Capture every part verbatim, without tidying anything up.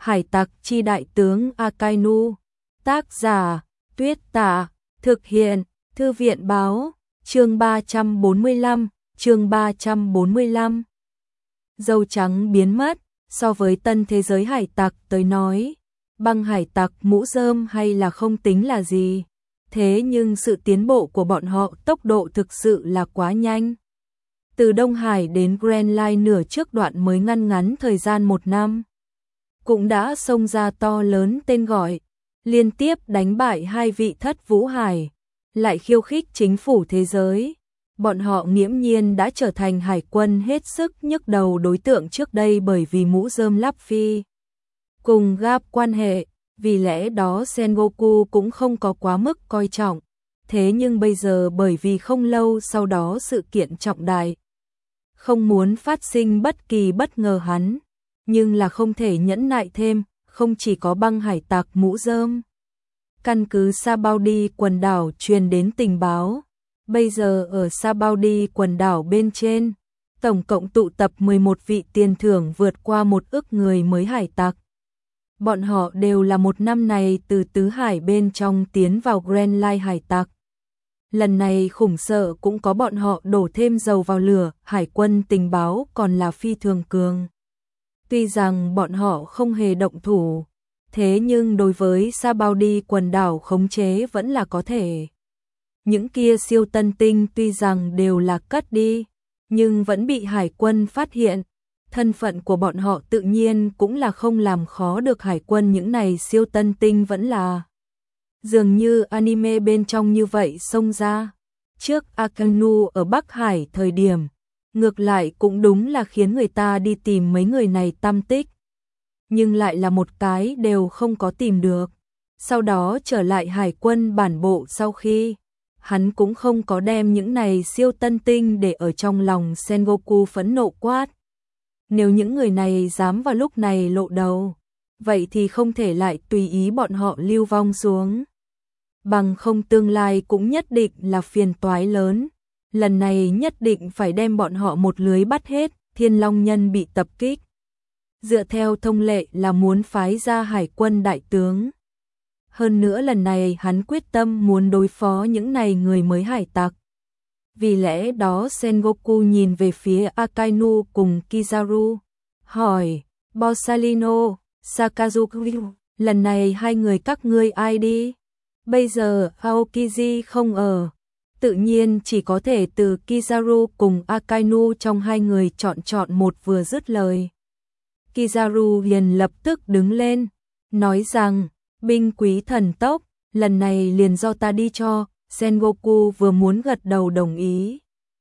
Hải tặc chi đại tướng Akainu. Tác giả Tuyết Tả. Thực hiện Thư viện báo. Chương ba trăm bốn mươi lăm. Chương ba trăm bốn mươi lăm. Dâu trắng biến mất. So với tân thế giới hải tặc tới nói, băng hải tặc mũ rơm hay là không tính là gì. Thế nhưng sự tiến bộ của bọn họ tốc độ thực sự là quá nhanh. Từ Đông Hải đến Grand Line nửa trước đoạn mới ngăn ngắn thời gian một năm, cũng đã xông ra to lớn tên gọi, liên tiếp đánh bại hai vị thất vũ hải, lại khiêu khích chính phủ thế giới. Bọn họ nghiễm nhiên đã trở thành hải quân hết sức nhức đầu đối tượng trước đây, bởi vì mũ rơm Luffy cùng Garp quan hệ, vì lẽ đó Sengoku cũng không có quá mức coi trọng. Thế nhưng bây giờ bởi vì không lâu sau đó sự kiện trọng đại, không muốn phát sinh bất kỳ bất ngờ hắn, nhưng là không thể nhẫn nại thêm, không chỉ có băng hải tặc mũ rơm. Căn cứ Sabaody quần đảo truyền đến tình báo, bây giờ ở Sabaody quần đảo bên trên, tổng cộng tụ tập mười một vị tiền thưởng vượt qua một ức người mới hải tặc. Bọn họ đều là một năm này từ tứ hải bên trong tiến vào Grand Line hải tặc. Lần này khủng sợ cũng có bọn họ đổ thêm dầu vào lửa, hải quân tình báo còn là phi thường cường. Tuy rằng bọn họ không hề động thủ, thế nhưng đối với Sabaody quần đảo khống chế vẫn là có thể. Những kia siêu tân tinh tuy rằng đều là cất đi, nhưng vẫn bị hải quân phát hiện. Thân phận của bọn họ tự nhiên cũng là không làm khó được hải quân, những này siêu tân tinh vẫn là dường như anime bên trong như vậy xông ra. Trước Akainu ở Bắc Hải thời điểm, ngược lại cũng đúng là khiến người ta đi tìm mấy người này tăm tích, nhưng lại là một cái đều không có tìm được. Sau đó trở lại hải quân bản bộ sau khi, hắn cũng không có đem những này siêu tân tinh để ở trong lòng. Sengoku phẫn nộ quát: nếu những người này dám vào lúc này lộ đầu, vậy thì không thể lại tùy ý bọn họ lưu vong xuống. Bằng không tương lai cũng nhất định là phiền toái lớn. Lần này nhất định phải đem bọn họ một lưới bắt hết. Thiên Long Nhân bị tập kích, dựa theo thông lệ là muốn phái ra hải quân đại tướng. Hơn nữa lần này hắn quyết tâm muốn đối phó những này người mới hải tặc. Vì lẽ đó Sengoku nhìn về phía Akainu cùng Kizaru, hỏi: Borsalino, Sakazuki, lần này hai người các ngươi ai đi? Bây giờ Aokiji không ở, tự nhiên chỉ có thể từ Kizaru cùng Akainu trong hai người chọn chọn một. Vừa dứt lời, Kizaru liền lập tức đứng lên, nói rằng: binh quý thần tốc, lần này liền do ta đi cho. Sengoku vừa muốn gật đầu đồng ý,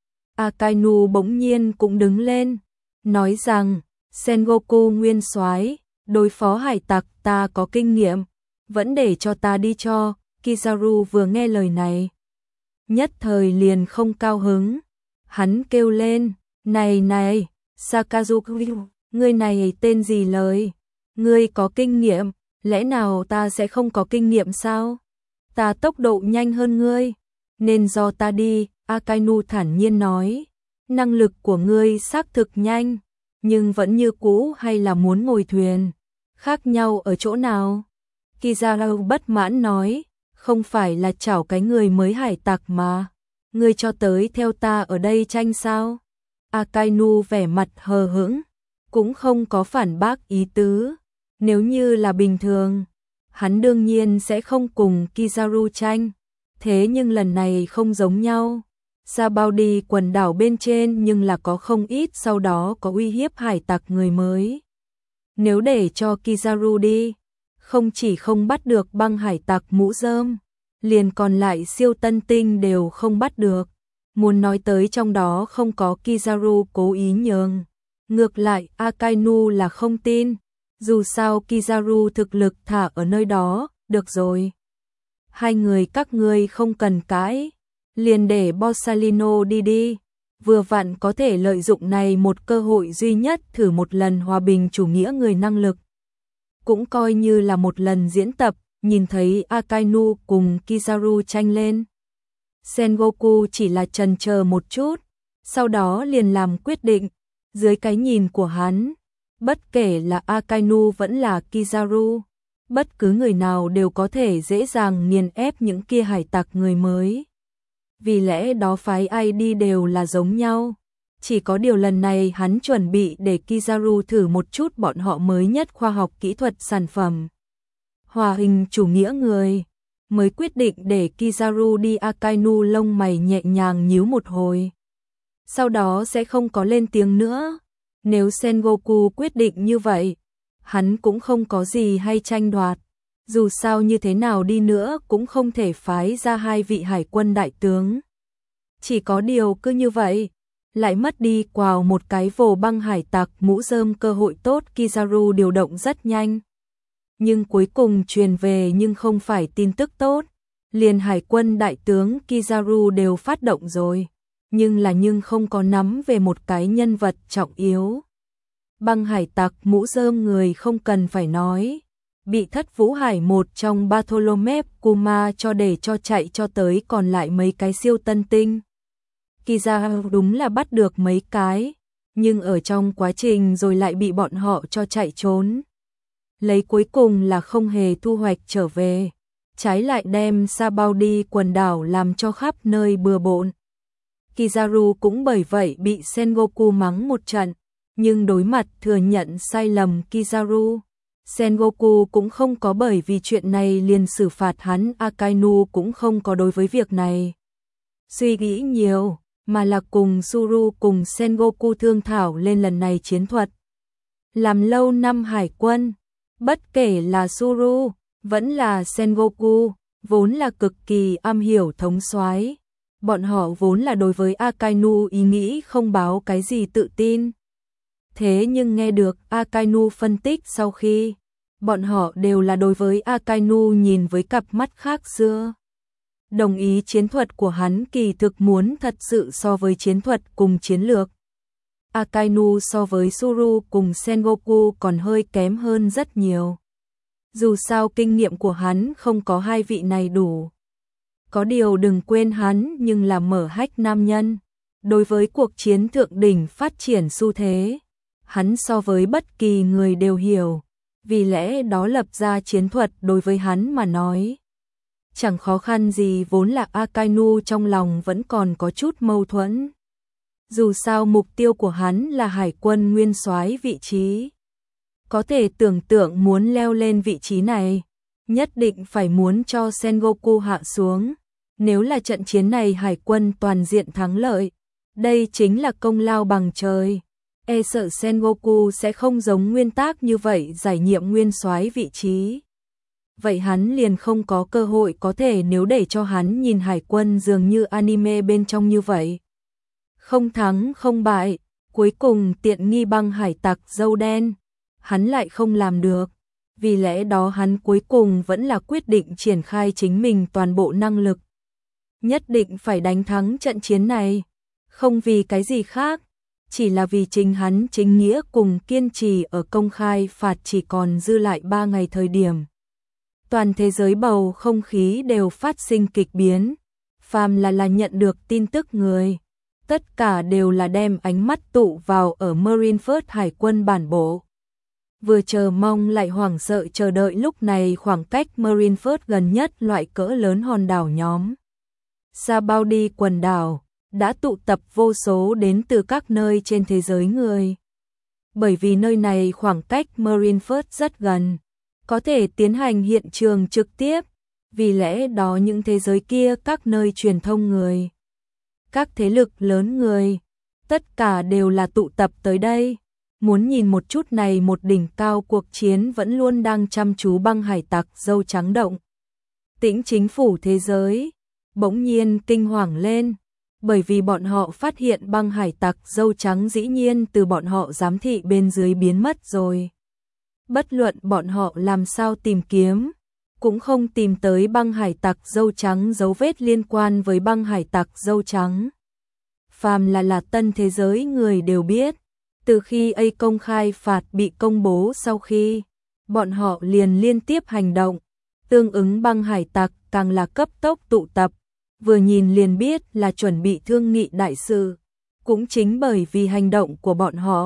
Akainu bỗng nhiên cũng đứng lên, nói rằng: Sengoku nguyên soái, đối phó hải tặc ta có kinh nghiệm, vẫn để cho ta đi cho. Kizaru vừa nghe lời này, nhất thời liền không cao hứng, hắn kêu lên: này này, Sakazuki, ngươi này tên gì lời? Ngươi có kinh nghiệm, lẽ nào ta sẽ không có kinh nghiệm sao? Ta tốc độ nhanh hơn ngươi, nên do ta đi. Akainu thản nhiên nói: năng lực của ngươi xác thực nhanh, nhưng vẫn như cũ hay là muốn ngồi thuyền, khác nhau ở chỗ nào? Kizaru bất mãn nói: không phải là chảo cái người mới hải tặc mà, ngươi cho tới theo ta ở đây tranh sao? Akainu vẻ mặt hờ hững, cũng không có phản bác ý tứ. Nếu như là bình thường, hắn đương nhiên sẽ không cùng Kizaru tranh, thế nhưng lần này không giống nhau. Sabaody quần đảo bên trên nhưng là có không ít sau đó có uy hiếp hải tặc người mới. Nếu để cho Kizaru đi, không chỉ không bắt được băng hải tặc mũ rơm, liền còn lại siêu tân tinh đều không bắt được. Muốn nói tới trong đó không có Kizaru cố ý nhường, ngược lại Akainu là không tin. Dù sao Kizaru thực lực thả ở nơi đó, được rồi. Hai người các ngươi không cần cãi, liền để Borsalino đi đi. Vừa vặn có thể lợi dụng này một cơ hội duy nhất thử một lần hòa bình chủ nghĩa người năng lực. Cũng coi như là một lần diễn tập, nhìn thấy Akainu cùng Kizaru tranh lên. Sengoku chỉ là chần chờ một chút, sau đó liền làm quyết định. Dưới cái nhìn của hắn, Bất kể là Akainu vẫn là Kizaru, bất cứ người nào đều có thể dễ dàng nghiền ép những kia hải tặc người mới. Vì lẽ đó phái i đê đều là giống nhau. Chỉ có điều lần này hắn chuẩn bị để Kizaru thử một chút bọn họ mới nhất khoa học kỹ thuật sản phẩm. Hòa hình chủ nghĩa người, mới quyết định để Kizaru đi. Akainu lông mày nhẹ nhàng nhíu một hồi. Sau đó sẽ không có lên tiếng nữa. Nếu Sengoku quyết định như vậy, hắn cũng không có gì hay tranh đoạt. Dù sao như thế nào đi nữa cũng không thể phái ra hai vị hải quân đại tướng. Chỉ có điều cứ như vậy, lại mất đi quào một cái vồ băng hải tặc mũ rơm cơ hội tốt. Kizaru điều động rất nhanh. Nhưng cuối cùng truyền về nhưng không phải tin tức tốt. Liền hải quân đại tướng Kizaru đều phát động rồi. Nhưng là nhưng không có nắm về một cái nhân vật trọng yếu. Băng hải tặc mũ rơm người không cần phải nói. Bị Thất Vũ Hải một trong Bartholomew Kuma cho để cho chạy cho tới còn lại mấy cái siêu tân tinh. Kizaru đúng là bắt được mấy cái, nhưng ở trong quá trình rồi lại bị bọn họ cho chạy trốn. Lấy cuối cùng là không hề thu hoạch trở về, trái lại đem Sabaody quần đảo làm cho khắp nơi bừa bộn. Kizaru cũng bởi vậy bị Sengoku mắng một trận, nhưng đối mặt thừa nhận sai lầm Kizaru, Sengoku cũng không có bởi vì chuyện này liền xử phạt hắn. Akainu cũng không có đối với việc này suy nghĩ nhiều, mà là cùng Suru cùng Sengoku thương thảo lên lần này chiến thuật. Làm lâu năm hải quân, bất kể là Suru, vẫn là Sengoku, vốn là cực kỳ am hiểu thống soái. Bọn họ vốn là đối với Akainu ý nghĩ không báo cái gì tự tin. Thế nhưng nghe được Akainu phân tích sau khi, bọn họ đều là đối với Akainu nhìn với cặp mắt khác xưa. Đồng ý chiến thuật của hắn kỳ thực muốn thật sự so với chiến thuật cùng chiến lược. Akainu so với Suru cùng Sengoku còn hơi kém hơn rất nhiều. Dù sao kinh nghiệm của hắn không có hai vị này đủ. Có điều đừng quên hắn nhưng là mở hách nam nhân. Đối với cuộc chiến thượng đỉnh phát triển xu thế, hắn so với bất kỳ người đều hiểu. Vì lẽ đó lập ra chiến thuật đối với hắn mà nói chẳng khó khăn gì. Vốn là Akainu trong lòng vẫn còn có chút mâu thuẫn. Dù sao mục tiêu của hắn là hải quân nguyên soái vị trí. Có thể tưởng tượng muốn leo lên vị trí này, nhất định phải muốn cho Sengoku hạ xuống. Nếu là trận chiến này hải quân toàn diện thắng lợi, đây chính là công lao bằng trời. E sợ Sengoku sẽ không giống nguyên tắc như vậy giải nhiệm nguyên soái vị trí. Vậy hắn liền không có cơ hội có thể nếu để cho hắn nhìn hải quân dường như anime bên trong như vậy. Không thắng không bại, cuối cùng tiện nghi băng hải tặc dâu đen, hắn lại không làm được. Vì lẽ đó hắn cuối cùng vẫn là quyết định triển khai chính mình toàn bộ năng lực. Nhất định phải đánh thắng trận chiến này, không vì cái gì khác, chỉ là vì chính hắn chính nghĩa cùng kiên trì. Ở công khai phạt chỉ còn dư lại ba ngày thời điểm, toàn thế giới bầu không khí đều phát sinh kịch biến. Phàm là là nhận được tin tức người, tất cả đều là đem ánh mắt tụ vào ở Marineford hải quân bản bộ. Vừa chờ mong lại hoảng sợ chờ đợi. Lúc này khoảng cách Marineford gần nhất loại cỡ lớn hòn đảo nhóm Sabaody quần đảo đã tụ tập vô số đến từ các nơi trên thế giới người. Bởi vì nơi này khoảng cách Marineford rất gần, có thể tiến hành hiện trường trực tiếp. Vì lẽ đó những thế giới kia các nơi truyền thông người, các thế lực lớn người, tất cả đều là tụ tập tới đây. Muốn nhìn một chút này một đỉnh cao cuộc chiến vẫn luôn đang chăm chú băng hải tặc dâu trắng động. Tĩnh chính phủ thế giới bỗng nhiên kinh hoàng lên, bởi vì bọn họ phát hiện băng hải tặc dâu trắng dĩ nhiên từ bọn họ giám thị bên dưới biến mất rồi. Bất luận bọn họ làm sao tìm kiếm, cũng không tìm tới băng hải tặc dâu trắng dấu vết liên quan với băng hải tặc dâu trắng. Phàm là là tân thế giới người đều biết, từ khi A công khai phạt bị công bố sau khi, bọn họ liền liên tiếp hành động, tương ứng băng hải tặc càng là cấp tốc tụ tập, vừa nhìn liền biết là chuẩn bị thương nghị đại sự. Cũng chính bởi vì hành động của bọn họ,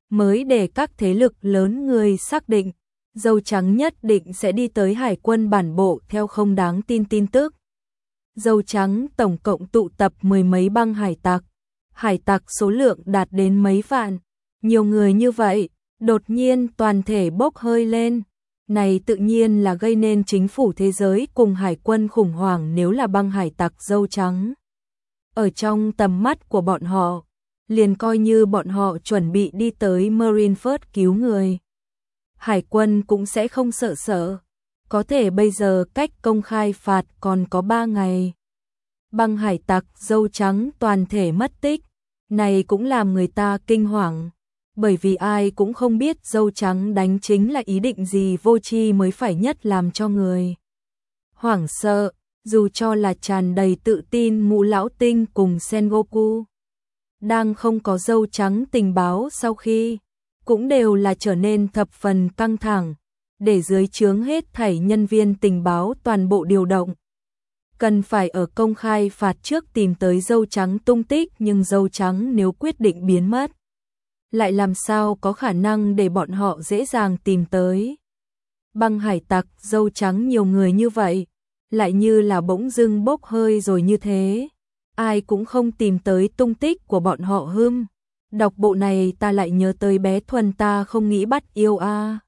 mới để các thế lực lớn người xác định, dâu trắng nhất định sẽ đi tới hải quân bản bộ theo không đáng tin tin tức. Dâu trắng tổng cộng tụ tập mười mấy băng hải tặc, hải tặc số lượng đạt đến mấy vạn, nhiều người như vậy, đột nhiên toàn thể bốc hơi lên. Này tự nhiên là gây nên chính phủ thế giới cùng hải quân khủng hoảng nếu là băng hải tặc dâu trắng. Ở trong tầm mắt của bọn họ, liền coi như bọn họ chuẩn bị đi tới Marineford cứu người. Hải quân cũng sẽ không sợ sợ, có thể bây giờ cách công khai phạt còn có ba ngày. Băng hải tặc dâu trắng toàn thể mất tích, này cũng làm người ta kinh hoàng. Bởi vì ai cũng không biết dâu trắng đánh chính là ý định gì, vô tri mới phải nhất làm cho người hoảng sợ, dù cho là tràn đầy tự tin Ngũ Lão Tinh cùng Sengoku. Đang không có dâu trắng tình báo sau khi, cũng đều là trở nên thập phần căng thẳng, để dưới trướng hết thảy nhân viên tình báo toàn bộ điều động. Cần phải ở công khai phạt trước tìm tới dâu trắng tung tích, nhưng dâu trắng nếu quyết định biến mất, lại làm sao có khả năng để bọn họ dễ dàng tìm tới. Băng hải tặc dâu trắng nhiều người như vậy, lại như là bỗng dưng bốc hơi rồi như thế. Ai cũng không tìm tới tung tích của bọn họ hưm. Đọc bộ này ta lại nhớ tới bé Thuần ta không nghĩ bắt yêu a.